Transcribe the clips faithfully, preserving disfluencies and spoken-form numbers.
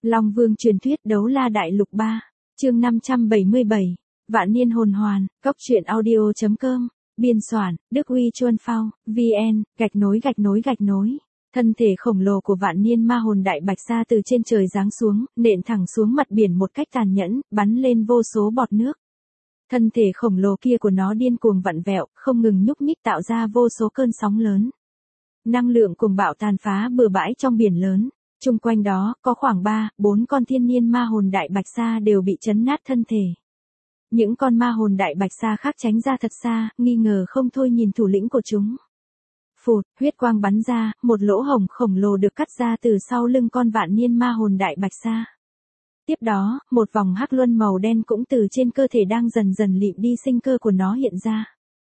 Long Vương truyền thuyết đấu la đại lục ba, chương năm trăm bảy mươi bảy, Vạn niên hồn hoàn, cốc truyện audio chấm com, biên soạn, Đức Uy Chuân Phao, vn, gạch nối gạch nối gạch nối. Thân thể khổng lồ của vạn niên ma hồn đại bạch sa từ trên trời giáng xuống, nện thẳng xuống mặt biển một cách tàn nhẫn, bắn lên vô số bọt nước. Thân thể khổng lồ kia của nó điên cuồng vặn vẹo, không ngừng nhúc nhích tạo ra vô số cơn sóng lớn. Năng lượng cuồng bạo tàn phá bừa bãi trong biển lớn. Chung quanh đó, có khoảng ba, bốn con thiên niên ma hồn đại bạch sa đều bị chấn nát thân thể. Những con ma hồn đại bạch sa khác tránh ra thật xa, nghi ngờ không thôi nhìn thủ lĩnh của chúng. Phụt, huyết quang bắn ra, một lỗ hổng khổng lồ được cắt ra từ sau lưng con vạn niên ma hồn đại bạch sa. Tiếp đó, một vòng hắc luân màu đen cũng từ trên cơ thể đang dần dần lịm đi sinh cơ của nó hiện ra.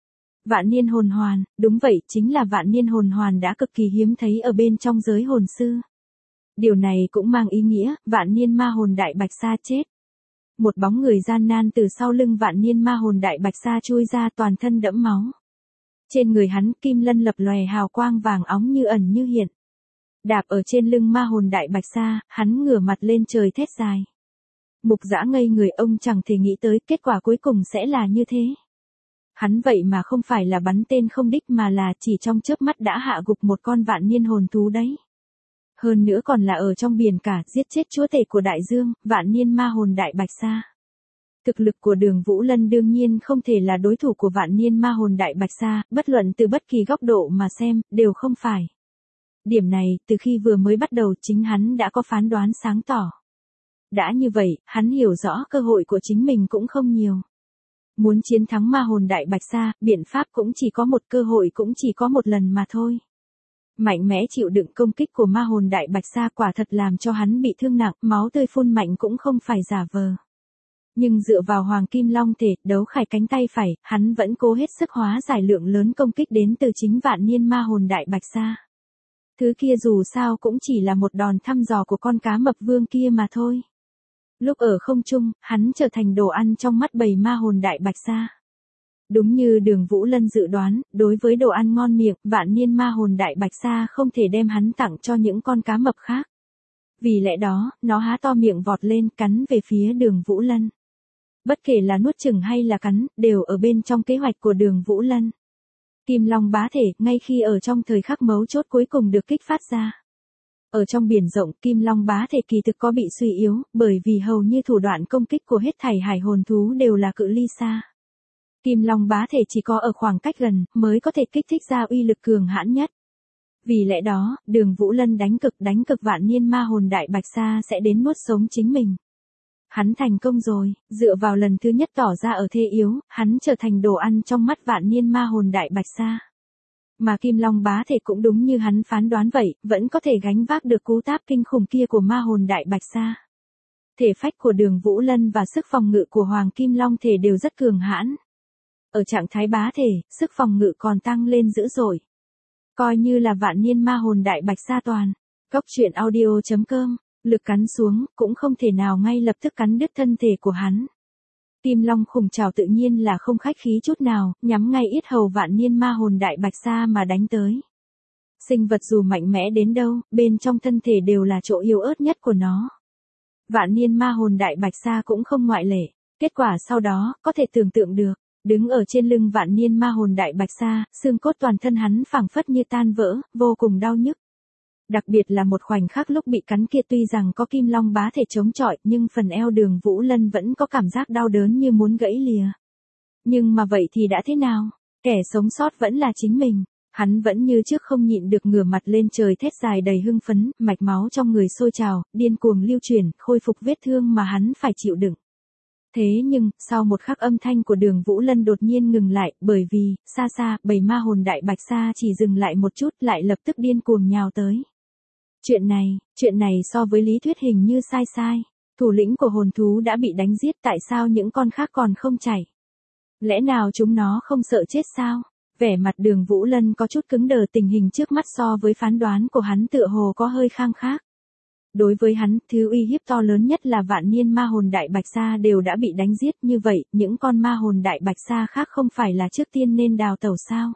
Vạn niên hồn hoàn, đúng vậy, chính là vạn niên hồn hoàn đã cực kỳ hiếm thấy ở bên trong giới hồn sư. Điều này cũng mang ý nghĩa, vạn niên ma hồn đại bạch sa chết. Một bóng người gian nan từ sau lưng vạn niên ma hồn đại bạch sa chui ra, toàn thân đẫm máu. Trên người hắn kim lân lập lòe hào quang vàng óng như ẩn như hiện. Đạp ở trên lưng ma hồn đại bạch sa, hắn ngửa mặt lên trời thét dài. Mục Dã ngây người, ông chẳng thể nghĩ tới kết quả cuối cùng sẽ là như thế. Hắn vậy mà không phải là bắn tên không đích mà là chỉ trong chớp mắt đã hạ gục một con vạn niên hồn thú đấy. Hơn nữa còn là ở trong biển cả, giết chết chúa tể của đại dương, vạn niên ma hồn đại bạch sa. Thực lực của Đường Vũ Lân đương nhiên không thể là đối thủ của vạn niên ma hồn đại bạch sa, bất luận từ bất kỳ góc độ mà xem, đều không phải. Điểm này, từ khi vừa mới bắt đầu chính hắn đã có phán đoán sáng tỏ. Đã như vậy, hắn hiểu rõ cơ hội của chính mình cũng không nhiều. Muốn chiến thắng ma hồn đại bạch sa, biện pháp cũng chỉ có một, cơ hội cũng chỉ có một lần mà thôi. Mạnh mẽ chịu đựng công kích của ma hồn đại bạch sa quả thật làm cho hắn bị thương nặng, máu tươi phun mạnh cũng không phải giả vờ. Nhưng dựa vào hoàng kim long thể, đấu khải cánh tay phải, hắn vẫn cố hết sức hóa giải lượng lớn công kích đến từ chính vạn niên ma hồn đại bạch sa. Thứ kia dù sao cũng chỉ là một đòn thăm dò của con cá mập vương kia mà thôi. Lúc ở không trung, hắn trở thành đồ ăn trong mắt bầy ma hồn đại bạch sa. Đúng như Đường Vũ Lân dự đoán, đối với đồ ăn ngon miệng, vạn niên ma hồn đại bạch sa không thể đem hắn tặng cho những con cá mập khác. Vì lẽ đó, nó há to miệng vọt lên, cắn về phía Đường Vũ Lân. Bất kể là nuốt chửng hay là cắn, đều ở bên trong kế hoạch của Đường Vũ Lân. Kim Long bá thể, ngay khi ở trong thời khắc mấu chốt cuối cùng được kích phát ra. Ở trong biển rộng, Kim Long bá thể kỳ thực có bị suy yếu, bởi vì hầu như thủ đoạn công kích của hết thảy hải hồn thú đều là cự ly xa. Kim Long bá thể chỉ có ở khoảng cách gần, mới có thể kích thích ra uy lực cường hãn nhất. Vì lẽ đó, Đường Vũ Lân đánh cực đánh cực vạn niên ma hồn đại bạch sa sẽ đến nuốt sống chính mình. Hắn thành công rồi, dựa vào lần thứ nhất tỏ ra ở thế yếu, hắn trở thành đồ ăn trong mắt vạn niên ma hồn đại bạch sa. Mà Kim Long bá thể cũng đúng như hắn phán đoán vậy, vẫn có thể gánh vác được cú táp kinh khủng kia của ma hồn đại bạch sa. Thể phách của Đường Vũ Lân và sức phòng ngự của Hoàng Kim Long thể đều rất cường hãn. Ở trạng thái bá thể, sức phòng ngự còn tăng lên dữ dội. Coi như là vạn niên ma hồn đại bạch sa toàn. Cốc truyện audio chấm com, lực cắn xuống, cũng không thể nào ngay lập tức cắn đứt thân thể của hắn. Kim Long khủng trảo tự nhiên là không khách khí chút nào, nhắm ngay yết hầu vạn niên ma hồn đại bạch sa mà đánh tới. Sinh vật dù mạnh mẽ đến đâu, bên trong thân thể đều là chỗ yếu ớt nhất của nó. Vạn niên ma hồn đại bạch sa cũng không ngoại lệ. Kết quả sau đó, có thể tưởng tượng được. Đứng ở trên lưng vạn niên ma hồn đại bạch sa, xương cốt toàn thân hắn phảng phất như tan vỡ, vô cùng đau nhức. Đặc biệt là một khoảnh khắc lúc bị cắn kia, tuy rằng có Kim Long bá thể chống chọi, nhưng phần eo Đường Vũ Lân vẫn có cảm giác đau đớn như muốn gãy lìa. Nhưng mà vậy thì đã thế nào? Kẻ sống sót vẫn là chính mình. Hắn vẫn như trước không nhịn được ngửa mặt lên trời thét dài đầy hưng phấn, mạch máu trong người sôi trào, điên cuồng lưu chuyển, khôi phục vết thương mà hắn phải chịu đựng. Thế nhưng, sau một khắc âm thanh của Đường Vũ Lân đột nhiên ngừng lại, bởi vì, xa xa, bầy ma hồn đại bạch sa chỉ dừng lại một chút, lại lập tức điên cuồng nhào tới. Chuyện này, chuyện này so với lý thuyết hình như sai sai. Thủ lĩnh của hồn thú đã bị đánh giết, tại sao những con khác còn không chạy? Lẽ nào chúng nó không sợ chết sao? Vẻ mặt Đường Vũ Lân có chút cứng đờ, tình hình trước mắt so với phán đoán của hắn tựa hồ có hơi khang khác. Đối với hắn, thứ uy hiếp to lớn nhất là vạn niên ma hồn đại bạch sa đều đã bị đánh giết, như vậy, những con ma hồn đại bạch sa khác không phải là trước tiên nên đào tẩu sao?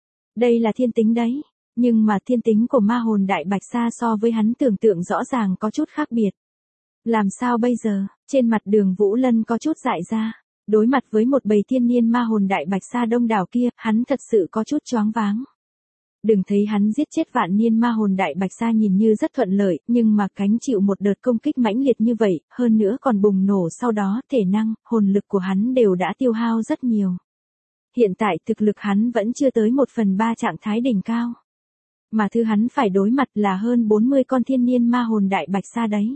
Đây là thiên tính đấy, nhưng mà thiên tính của ma hồn đại bạch sa so với hắn tưởng tượng rõ ràng có chút khác biệt. Làm sao bây giờ? Trên mặt Đường Vũ Lân có chút dại ra. Đối mặt với một bầy thiên niên ma hồn đại bạch sa đông đảo kia, hắn thật sự có chút choáng váng. Đừng thấy hắn giết chết vạn niên ma hồn đại bạch sa nhìn như rất thuận lợi, nhưng mà gánh chịu một đợt công kích mãnh liệt như vậy, hơn nữa còn bùng nổ sau đó, thể năng, hồn lực của hắn đều đã tiêu hao rất nhiều. Hiện tại thực lực hắn vẫn chưa tới một phần ba trạng thái đỉnh cao. Mà thứ hắn phải đối mặt là hơn bốn mươi con thiên niên ma hồn đại bạch sa đấy.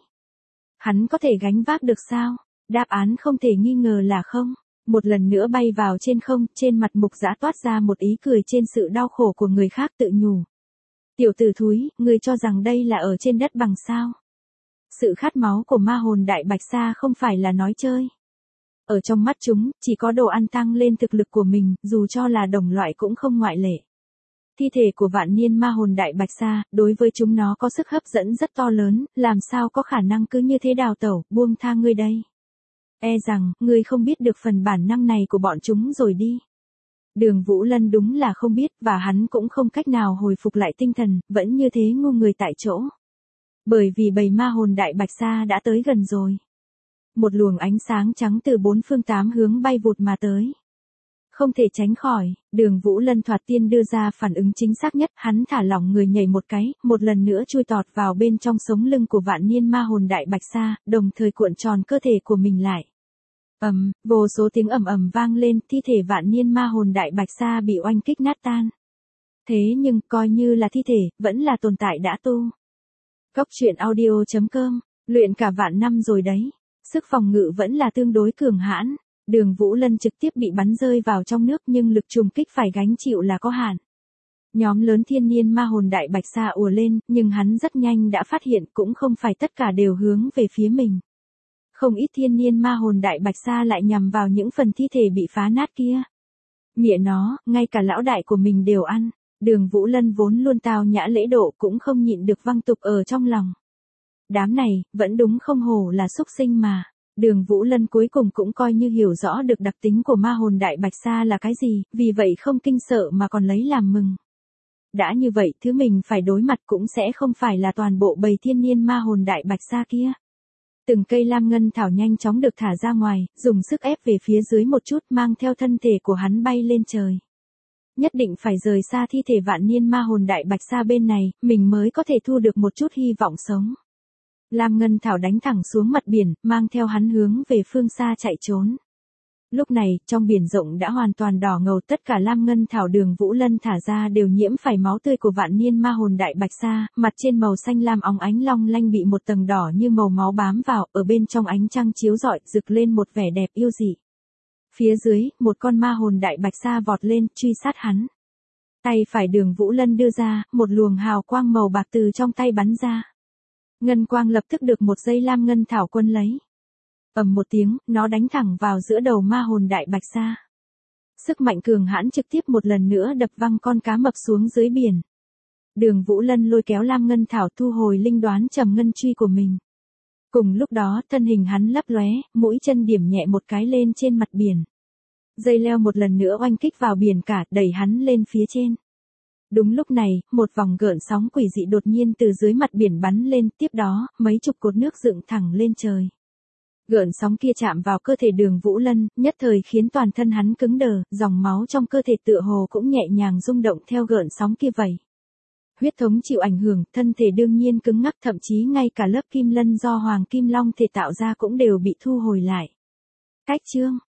Hắn có thể gánh vác được sao? Đáp án không thể nghi ngờ là không. Một lần nữa bay vào trên không, trên mặt Mục Dã toát ra một ý cười trên sự đau khổ của người khác tự nhủ. Tiểu tử thúi, ngươi cho rằng đây là ở trên đất bằng sao? Sự khát máu của ma hồn đại bạch sa không phải là nói chơi. Ở trong mắt chúng, chỉ có đồ ăn tăng lên thực lực của mình, dù cho là đồng loại cũng không ngoại lệ. Thi thể của vạn niên ma hồn đại bạch sa, đối với chúng nó có sức hấp dẫn rất to lớn, làm sao có khả năng cứ như thế đào tẩu, buông tha ngươi đây. E rằng, ngươi không biết được phần bản năng này của bọn chúng rồi đi. Đường Vũ Lân đúng là không biết, và hắn cũng không cách nào hồi phục lại tinh thần, vẫn như thế ngu người tại chỗ. Bởi vì bầy ma hồn đại bạch sa đã tới gần rồi. Một luồng ánh sáng trắng từ bốn phương tám hướng bay vụt mà tới. Không thể tránh khỏi, Đường Vũ Lân thoạt tiên đưa ra phản ứng chính xác nhất, hắn thả lỏng người nhảy một cái, một lần nữa chui tọt vào bên trong sống lưng của vạn niên ma hồn đại bạch sa, đồng thời cuộn tròn cơ thể của mình lại. Ầm, vô số tiếng ầm ầm vang lên, thi thể vạn niên ma hồn đại bạch sa bị oanh kích nát tan. Thế nhưng, coi như là thi thể, vẫn là tồn tại đã tu. Cốc truyện audio chấm com, luyện cả vạn năm rồi đấy. Sức phòng ngự vẫn là tương đối cường hãn. Đường Vũ Lân trực tiếp bị bắn rơi vào trong nước nhưng lực trùng kích phải gánh chịu là có hạn. Nhóm lớn thiên niên ma hồn đại bạch sa ùa lên, nhưng hắn rất nhanh đã phát hiện cũng không phải tất cả đều hướng về phía mình. Không ít thiên niên ma hồn đại bạch sa lại nhằm vào những phần thi thể bị phá nát kia. Mẹ nó, ngay cả lão đại của mình đều ăn. Đường Vũ Lân vốn luôn tao nhã lễ độ cũng không nhịn được văng tục ở trong lòng. Đám này, vẫn đúng không hổ là súc sinh mà. Đường Vũ Lân cuối cùng cũng coi như hiểu rõ được đặc tính của ma hồn đại bạch sa là cái gì, vì vậy không kinh sợ mà còn lấy làm mừng. Đã như vậy, thứ mình phải đối mặt cũng sẽ không phải là toàn bộ bầy thiên niên ma hồn đại bạch sa kia. Từng cây lam ngân thảo nhanh chóng được thả ra ngoài, dùng sức ép về phía dưới một chút mang theo thân thể của hắn bay lên trời. Nhất định phải rời xa thi thể vạn niên ma hồn đại bạch sa bên này, mình mới có thể thu được một chút hy vọng sống. Lam ngân thảo đánh thẳng xuống mặt biển, mang theo hắn hướng về phương xa chạy trốn. Lúc này, trong biển rộng đã hoàn toàn đỏ ngầu, tất cả lam ngân thảo Đường Vũ Lân thả ra đều nhiễm phải máu tươi của vạn niên ma hồn đại bạch sa, mặt trên màu xanh lam óng ánh long lanh bị một tầng đỏ như màu máu bám vào, ở bên trong ánh trăng chiếu rọi, rực lên một vẻ đẹp yêu dị. Phía dưới, một con ma hồn đại bạch sa vọt lên, truy sát hắn. Tay phải Đường Vũ Lân đưa ra, một luồng hào quang màu bạc từ trong tay bắn ra. Ngân quang lập tức được một dây lam ngân thảo quân lấy. Ầm một tiếng, nó đánh thẳng vào giữa đầu ma hồn đại bạch sa. Sức mạnh cường hãn trực tiếp một lần nữa đập văng con cá mập xuống dưới biển. Đường Vũ Lân lôi kéo lam ngân thảo thu hồi linh đoán trầm ngân truy của mình. Cùng lúc đó, thân hình hắn lấp lóe, mũi chân điểm nhẹ một cái lên trên mặt biển. Dây leo một lần nữa oanh kích vào biển cả, đẩy hắn lên phía trên. Đúng lúc này, một vòng gợn sóng quỷ dị đột nhiên từ dưới mặt biển bắn lên, tiếp đó, mấy chục cột nước dựng thẳng lên trời. Gợn sóng kia chạm vào cơ thể Đường Vũ Lân, nhất thời khiến toàn thân hắn cứng đờ, dòng máu trong cơ thể tựa hồ cũng nhẹ nhàng rung động theo gợn sóng kia vậy. Huyết thống chịu ảnh hưởng, thân thể đương nhiên cứng ngắc, thậm chí ngay cả lớp kim lân do Hoàng Kim Long thể tạo ra cũng đều bị thu hồi lại. Cách chương